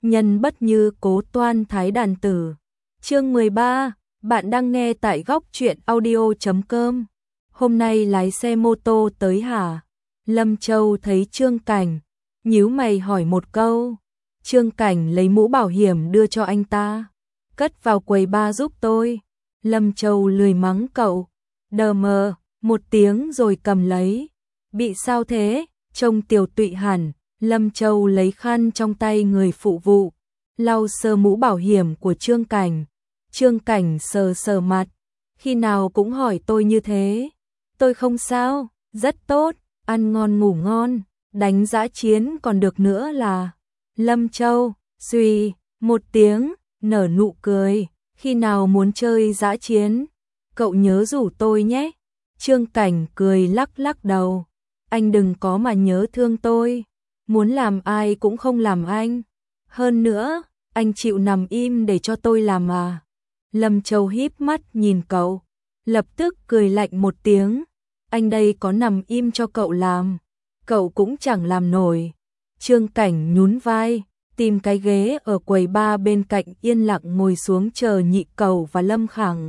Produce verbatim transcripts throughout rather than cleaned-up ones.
nhân bất như cố toan thái đàn tử. Chương mười ba, bạn đang nghe tại góc truyện audio chấm com. Hôm nay lái xe mô tô tới hả? Lâm Châu thấy Trương Cảnh, nhíu mày hỏi một câu. Trương Cảnh lấy mũ bảo hiểm đưa cho anh ta. Cất vào quầy ba giúp tôi. Lâm Châu lười mắng cậu. Đờ mờ, một tiếng rồi cầm lấy. Bị sao thế? Trông tiều tụy hẳn. Lâm Châu lấy khăn trong tay người phụ vụ, lau sơ mũ bảo hiểm của Trương Cảnh. Trương Cảnh sờ sờ mặt. Khi nào cũng hỏi tôi như thế. Tôi không sao, rất tốt, ăn ngon ngủ ngon, đánh dã chiến còn được nữa là. Lâm Châu, suy, một tiếng, nở nụ cười. Khi nào muốn chơi dã chiến? Cậu nhớ rủ tôi nhé. Trương Cảnh cười lắc lắc đầu. Anh đừng có mà nhớ thương tôi. Muốn làm ai cũng không làm anh. Hơn nữa, anh chịu nằm im để cho tôi làm à? Lâm Châu híp mắt nhìn cậu, lập tức cười lạnh một tiếng. Anh đây có nằm im cho cậu làm, cậu cũng chẳng làm nổi. Trương Cảnh nhún vai, tìm cái ghế ở quầy ba bên cạnh yên lặng ngồi xuống chờ Nhị Cầu và Lâm Khẳng.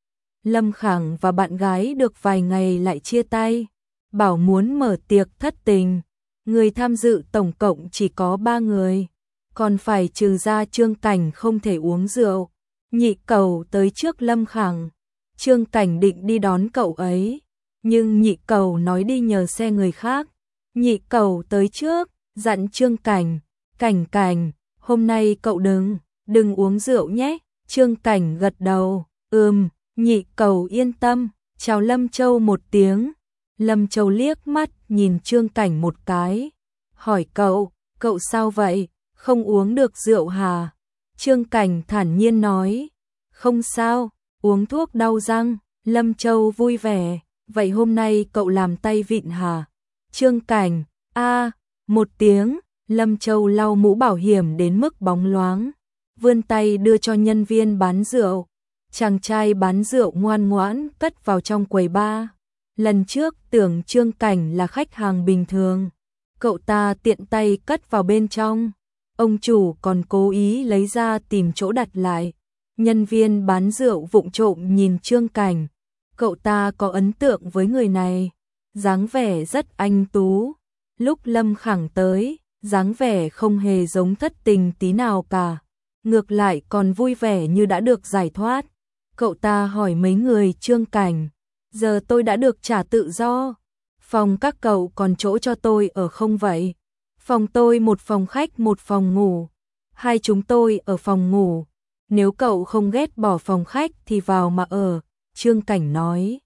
Lâm Khẳng và bạn gái được vài ngày lại chia tay, bảo muốn mở tiệc thất tình. Người tham dự tổng cộng chỉ có ba người, còn phải trừ ra Trương Cảnh không thể uống rượu. Nhị Cầu tới trước Lâm Khẳng. Trương Cảnh định đi đón cậu ấy, nhưng Nhị Cầu nói đi nhờ xe người khác. Nhị Cầu tới trước, dặn Trương Cảnh, Cảnh Cảnh, hôm nay cậu đừng, đừng uống rượu nhé. Trương Cảnh gật đầu, ừm. Nhị Cầu yên tâm, chào Lâm Châu một tiếng. Lâm Châu liếc mắt nhìn Trương Cảnh một cái, hỏi cậu, cậu sao vậy, không uống được rượu hả? Trương Cảnh thản nhiên nói, không sao, uống thuốc đau răng. Lâm Châu vui vẻ, vậy hôm nay cậu làm tay vịn hả? Trương Cảnh, a, một tiếng. Lâm Châu lau mũ bảo hiểm đến mức bóng loáng, vươn tay đưa cho nhân viên bán rượu. Chàng trai bán rượu ngoan ngoãn cất vào trong quầy bar. Lần trước tưởng Trương Cảnh là khách hàng bình thường, cậu ta tiện tay cất vào bên trong. Ông chủ còn cố ý lấy ra tìm chỗ đặt lại. Nhân viên bán rượu vụng trộm nhìn Trương Cảnh. Cậu ta có ấn tượng với người này, dáng vẻ rất anh tú. Lúc Lâm Khẳng tới, dáng vẻ không hề giống thất tình tí nào cả, ngược lại còn vui vẻ như đã được giải thoát. Cậu ta hỏi mấy người Trương Cảnh, giờ tôi đã được trả tự do, phòng các cậu còn chỗ cho tôi ở không vậy? Phòng tôi một phòng khách một phòng ngủ, hai chúng tôi ở phòng ngủ, nếu cậu không ghét bỏ phòng khách thì vào mà ở. Trương Cảnh nói.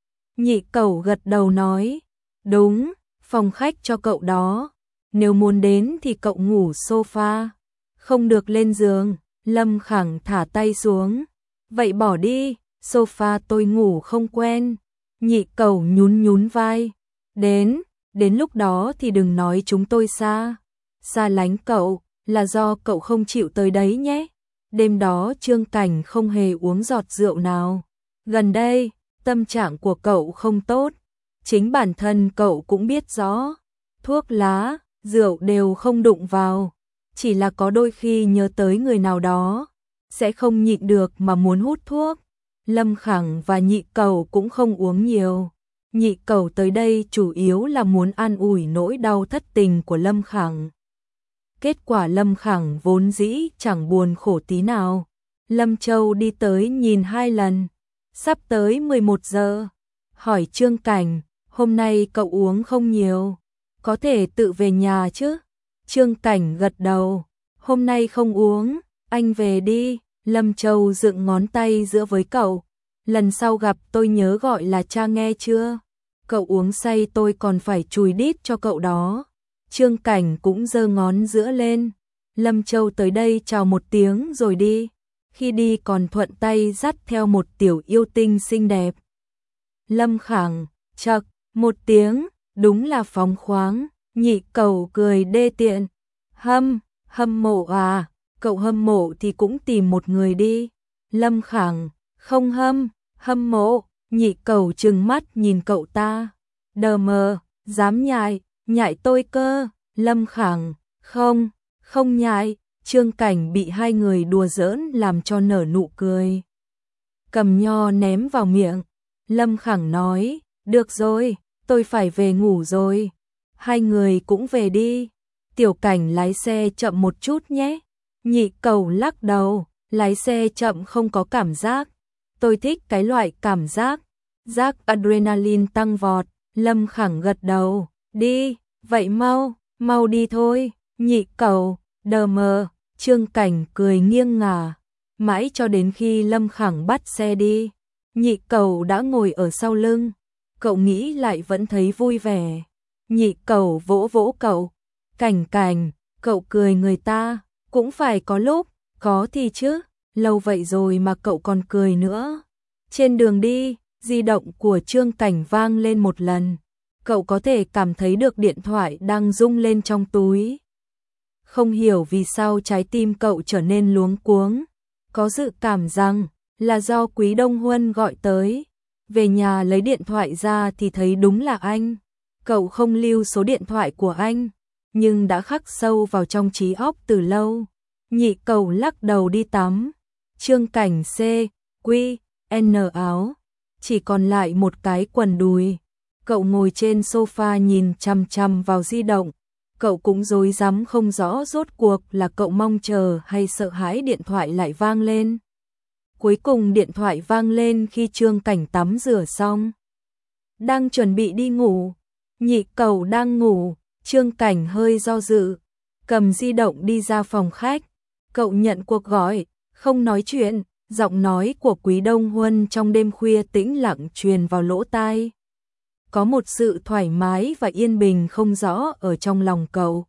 Nhị Cầu gật đầu nói, đúng, phòng khách cho cậu đó, nếu muốn đến thì cậu ngủ sofa, không được lên giường. Lâm Khẳng thả tay xuống, vậy bỏ đi, sofa tôi ngủ không quen. Nhị Cầu nhún nhún vai, đến, đến lúc đó thì đừng nói chúng tôi xa, xa lánh cậu, là do cậu không chịu tới đấy nhé. Đêm đó Trương Cảnh không hề uống giọt rượu nào. Gần đây, tâm trạng của cậu không tốt, chính bản thân cậu cũng biết rõ, thuốc lá, rượu đều không đụng vào, chỉ là có đôi khi nhớ tới người nào đó, sẽ không nhịn được mà muốn hút thuốc. Lâm Khẳng và Nhị Cầu cũng không uống nhiều. Nhị Cầu tới đây chủ yếu là muốn an ủi nỗi đau thất tình của Lâm Khẳng. Kết quả Lâm Khẳng vốn dĩ chẳng buồn khổ tí nào. Lâm Châu đi tới nhìn hai lần, sắp tới mười một giờ, hỏi Trương Cảnh, hôm nay cậu uống không nhiều, có thể tự về nhà chứ? Trương Cảnh gật đầu, hôm nay không uống, anh về đi. Lâm Châu dựng ngón tay giữa với cậu, lần sau gặp tôi nhớ gọi là cha nghe chưa? Cậu uống say tôi còn phải chùi đít cho cậu đó. Trương Cảnh cũng giơ ngón giữa lên. Lâm Châu tới đây chào một tiếng rồi đi, khi đi còn thuận tay dắt theo một tiểu yêu tinh xinh đẹp. Lâm Khẳng, chậc, một tiếng, đúng là phóng khoáng. Nhị Cầu cười đê tiện, hâm, hâm mộ à? Cậu hâm mộ thì cũng tìm một người đi. Lâm Khẳng, không hâm, hâm mộ. Nhị Cầu trừng mắt nhìn cậu ta, đờ mờ, dám nhại, nhại tôi cơ. Lâm Khẳng, không, không nhại. Trương Cảnh bị hai người đùa giỡn làm cho nở nụ cười. Cầm nho ném vào miệng, Lâm Khẳng nói, được rồi, tôi phải về ngủ rồi. Hai người cũng về đi. Tiểu Cảnh lái xe chậm một chút nhé. Nhị Cầu lắc đầu, lái xe chậm không có cảm giác. Tôi thích cái loại cảm giác. Giác adrenaline tăng vọt. Lâm Khẳng gật đầu, đi, vậy mau, mau đi thôi. Nhị Cầu, đờ mờ, Trương Cảnh cười nghiêng ngả. Mãi cho đến khi Lâm Khẳng bắt xe đi, Nhị Cầu đã ngồi ở sau lưng. Cậu nghĩ lại vẫn thấy vui vẻ. Nhị Cầu vỗ vỗ cậu. Cảnh Cảnh, cậu cười người ta, cũng phải có lúc, có thì chứ, lâu vậy rồi mà cậu còn cười nữa. Trên đường đi, di động của Trương Cảnh vang lên một lần. Cậu có thể cảm thấy được điện thoại đang rung lên trong túi. Không hiểu vì sao trái tim cậu trở nên luống cuống. Có dự cảm rằng là do Quý Đông Huân gọi tới. Về nhà lấy điện thoại ra thì thấy đúng là anh. Cậu không lưu số điện thoại của anh, nhưng đã khắc sâu vào trong trí óc từ lâu. Nhị Cầu lắc đầu đi tắm. Trương Cảnh C, Quy, N áo, chỉ còn lại một cái quần đùi. Cậu ngồi trên sofa nhìn chằm chằm vào di động. Cậu cũng rối rắm không rõ rốt cuộc là cậu mong chờ hay sợ hãi điện thoại lại vang lên. Cuối cùng điện thoại vang lên khi Trương Cảnh tắm rửa xong. Đang chuẩn bị đi ngủ. Nhị Cầu đang ngủ. Trương Cảnh hơi do dự, cầm di động đi ra phòng khách. Cậu nhận cuộc gọi, không nói chuyện. Giọng nói của Quý Đông Huân trong đêm khuya tĩnh lặng truyền vào lỗ tai. Có một sự thoải mái và yên bình không rõ ở trong lòng cậu.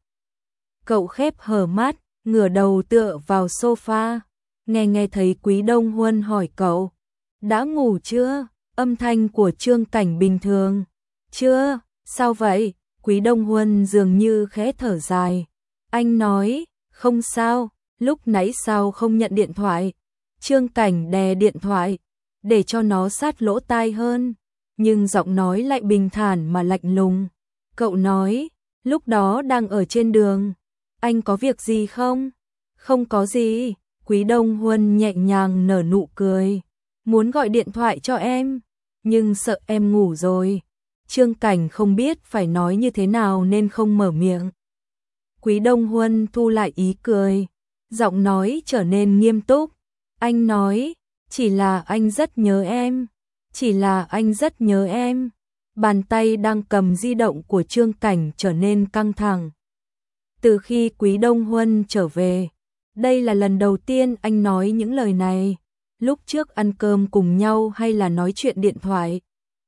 Cậu khép hờ mắt, ngửa đầu tựa vào sofa, nghe nghe thấy Quý Đông Huân hỏi cậu, đã ngủ chưa? Âm thanh của Trương Cảnh bình thường. Chưa, sao vậy? Quý Đông Huân dường như khẽ thở dài. Anh nói, không sao, lúc nãy sao không nhận điện thoại? Trương Cảnh đè điện thoại, để cho nó sát lỗ tai hơn, nhưng giọng nói lại bình thản mà lạnh lùng. Cậu nói, lúc đó đang ở trên đường. Anh có việc gì không? Không có gì. Quý Đông Huân nhẹ nhàng nở nụ cười. Muốn gọi điện thoại cho em, nhưng sợ em ngủ rồi. Trương Cảnh không biết phải nói như thế nào nên không mở miệng. Quý Đông Huân thu lại ý cười, giọng nói trở nên nghiêm túc. Anh nói, chỉ là anh rất nhớ em, chỉ là anh rất nhớ em. Bàn tay đang cầm di động của Trương Cảnh trở nên căng thẳng. Từ khi Quý Đông Huân trở về, đây là lần đầu tiên anh nói những lời này. Lúc trước ăn cơm cùng nhau hay là nói chuyện điện thoại,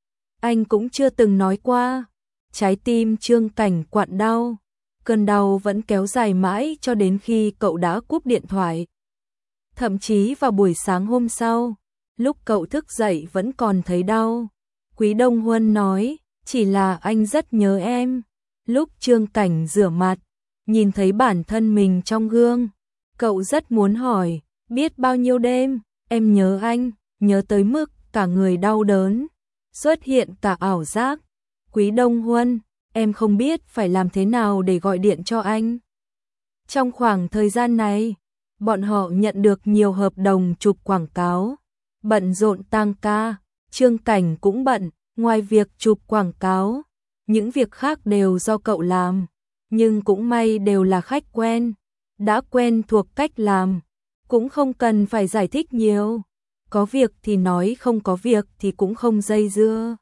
anh cũng chưa từng nói qua. Trái tim Trương Cảnh quặn đau, cơn đau vẫn kéo dài mãi cho đến khi cậu đã cúp điện thoại. Thậm chí vào buổi sáng hôm sau, lúc cậu thức dậy vẫn còn thấy đau. Quý Đông Huân nói, chỉ là anh rất nhớ em. Lúc Trương Cảnh rửa mặt, nhìn thấy bản thân mình trong gương, cậu rất muốn hỏi, biết bao nhiêu đêm, em nhớ anh, nhớ tới mức cả người đau đớn, xuất hiện cả ảo giác. Quý Đông Huân, em không biết phải làm thế nào để gọi điện cho anh. Trong khoảng thời gian này, bọn họ nhận được nhiều hợp đồng chụp quảng cáo, bận rộn tăng ca. Trương Cảnh cũng bận, ngoài việc chụp quảng cáo, những việc khác đều do cậu làm, nhưng cũng may đều là khách quen, đã quen thuộc cách làm, cũng không cần phải giải thích nhiều, có việc thì nói, không có việc thì cũng không dây dưa.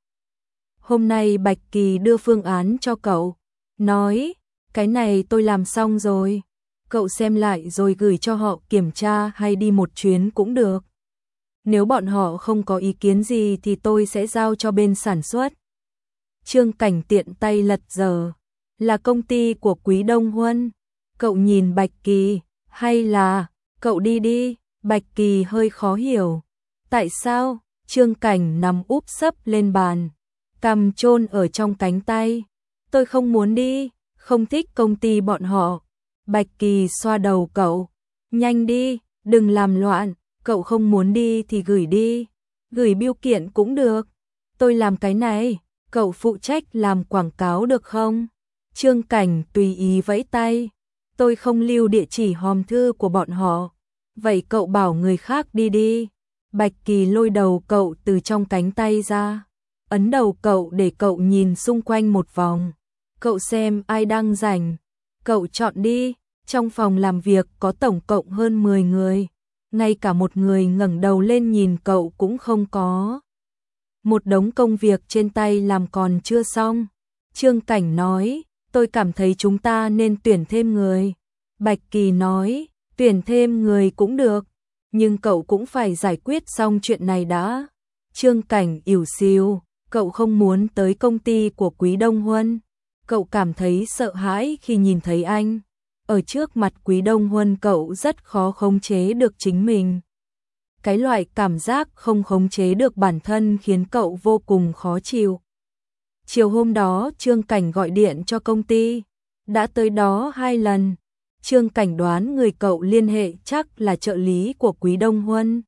Hôm nay Bạch Kỳ đưa phương án cho cậu, nói, cái này tôi làm xong rồi, cậu xem lại rồi gửi cho họ kiểm tra hay đi một chuyến cũng được. Nếu bọn họ không có ý kiến gì thì tôi sẽ giao cho bên sản xuất. Trương Cảnh tiện tay lật dở, là công ty của Quý Đông Huân. Cậu nhìn Bạch Kỳ, hay là, cậu đi đi. Bạch Kỳ hơi khó hiểu. Tại sao? Trương Cảnh nằm úp sấp lên bàn, cằm chôn ở trong cánh tay. Tôi không muốn đi, không thích công ty bọn họ. Bạch Kỳ xoa đầu cậu. Nhanh đi, đừng làm loạn. Cậu không muốn đi thì gửi đi, gửi bưu kiện cũng được. Tôi làm cái này, cậu phụ trách làm quảng cáo được không? Trương Cảnh tùy ý vẫy tay. tôi không lưu địa chỉ hòm thư của bọn họ. Vậy cậu bảo người khác đi đi. Bạch Kỳ lôi đầu cậu từ trong cánh tay ra, ấn đầu cậu để cậu nhìn xung quanh một vòng. Cậu xem ai đang rảnh, cậu chọn đi. Trong phòng làm việc có tổng cộng hơn mười người, ngay cả một người ngẩng đầu lên nhìn cậu cũng không có. Một đống công việc trên tay làm còn chưa xong. Trương Cảnh nói, tôi cảm thấy chúng ta nên tuyển thêm người. Bạch Kỳ nói, tuyển thêm người cũng được, nhưng cậu cũng phải giải quyết xong chuyện này đã. Trương Cảnh ỉu xìu, cậu không muốn tới công ty của Quý Đông Huân. Cậu cảm thấy sợ hãi khi nhìn thấy anh. Ở trước mặt Quý Đông Huân cậu rất khó khống chế được chính mình. Cái loại cảm giác không khống chế được bản thân khiến cậu vô cùng khó chịu. Chiều hôm đó Trương Cảnh gọi điện cho công ty, đã tới đó hai lần. Trương Cảnh đoán người cậu liên hệ chắc là trợ lý của Quý Đông Huân.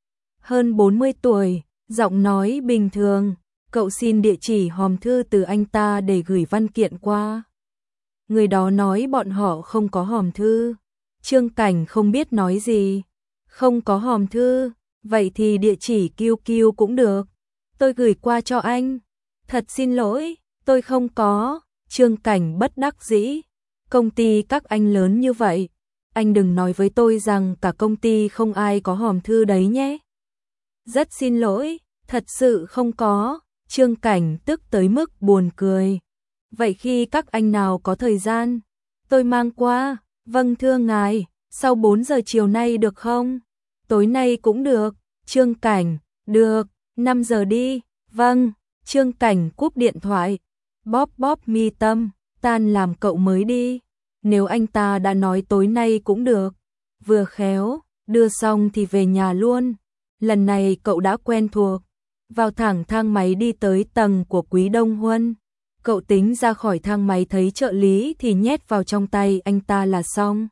Hơn bốn mươi tuổi, giọng nói bình thường, cậu xin địa chỉ hòm thư từ anh ta để gửi văn kiện qua. Người đó nói bọn họ không có hòm thư. Trương Cảnh không biết nói gì. Không có hòm thư, vậy thì địa chỉ Q Q cũng được. Tôi gửi qua cho anh. Thật xin lỗi, tôi không có. Trương Cảnh bất đắc dĩ. Công ty các anh lớn như vậy, anh đừng nói với tôi rằng cả công ty không ai có hòm thư đấy nhé. Rất xin lỗi, thật sự không có. Trương Cảnh tức tới mức buồn cười. Vậy khi các anh nào có thời gian, tôi mang qua. Vâng thưa ngài, sau bốn giờ chiều nay được không? Tối nay cũng được. Trương Cảnh, được, năm giờ đi. Vâng. Trương Cảnh cúp điện thoại. Bóp bóp mi tâm, tan làm cậu mới đi. Nếu anh ta đã nói tối nay cũng được, vừa khéo, đưa xong thì về nhà luôn. Lần này cậu đã quen thuộc. Vào thẳng thang máy đi tới tầng của Quý Đông Huân. Cậu tính ra khỏi thang máy thấy trợ lý thì nhét vào trong tay anh ta là xong.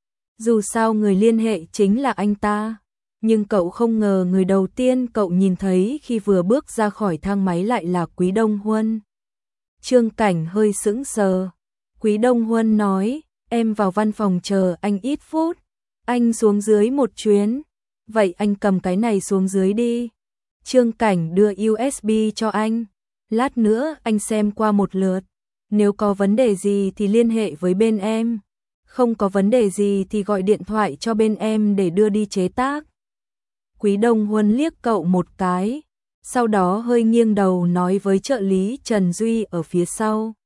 Dù sao người liên hệ chính là anh ta, nhưng cậu không ngờ người đầu tiên cậu nhìn thấy khi vừa bước ra khỏi thang máy lại là Quý Đông Huân. Trương Cảnh hơi sững sờ. Quý Đông Huân nói, em vào văn phòng chờ anh ít phút, anh xuống dưới một chuyến. Vậy anh cầm cái này xuống dưới đi. Trương Cảnh đưa u ét bê cho anh. Lát nữa anh xem qua một lượt. Nếu có vấn đề gì thì liên hệ với bên em. Không có vấn đề gì thì gọi điện thoại cho bên em để đưa đi chế tác. Quý Đông Huân liếc cậu một cái, sau đó hơi nghiêng đầu nói với trợ lý Trần Duy ở phía sau.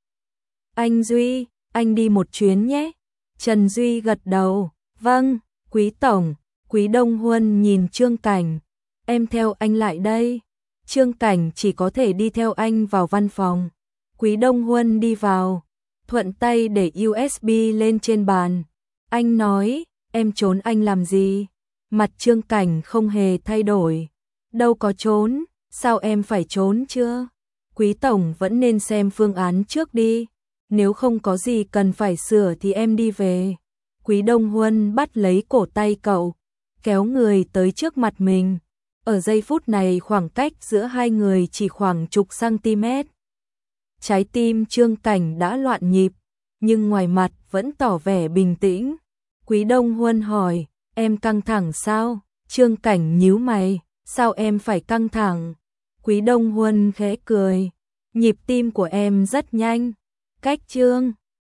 Anh Duy, anh đi một chuyến nhé. Trần Duy gật đầu, vâng, Quý Tổng. Quý Đông Huân nhìn Trương Cảnh, em theo anh lại đây. Trương Cảnh chỉ có thể đi theo anh vào văn phòng. Quý Đông Huân đi vào, thuận tay để u ét bê lên trên bàn. Anh nói, em trốn anh làm gì? Mặt Trương Cảnh không hề thay đổi. Đâu có trốn, sao em phải trốn chưa? Quý Tổng vẫn nên xem phương án trước đi. Nếu không có gì cần phải sửa thì em đi về. Quý Đông Huân bắt lấy cổ tay cậu, kéo người tới trước mặt mình. Ở giây phút này khoảng cách giữa hai người chỉ khoảng chục cm. Trái tim Trương Cảnh đã loạn nhịp, nhưng ngoài mặt vẫn tỏ vẻ bình tĩnh. Quý Đông Huân hỏi, em căng thẳng sao? Trương Cảnh nhíu mày, sao em phải căng thẳng? Quý Đông Huân khẽ cười, nhịp tim của em rất nhanh. Cách Trương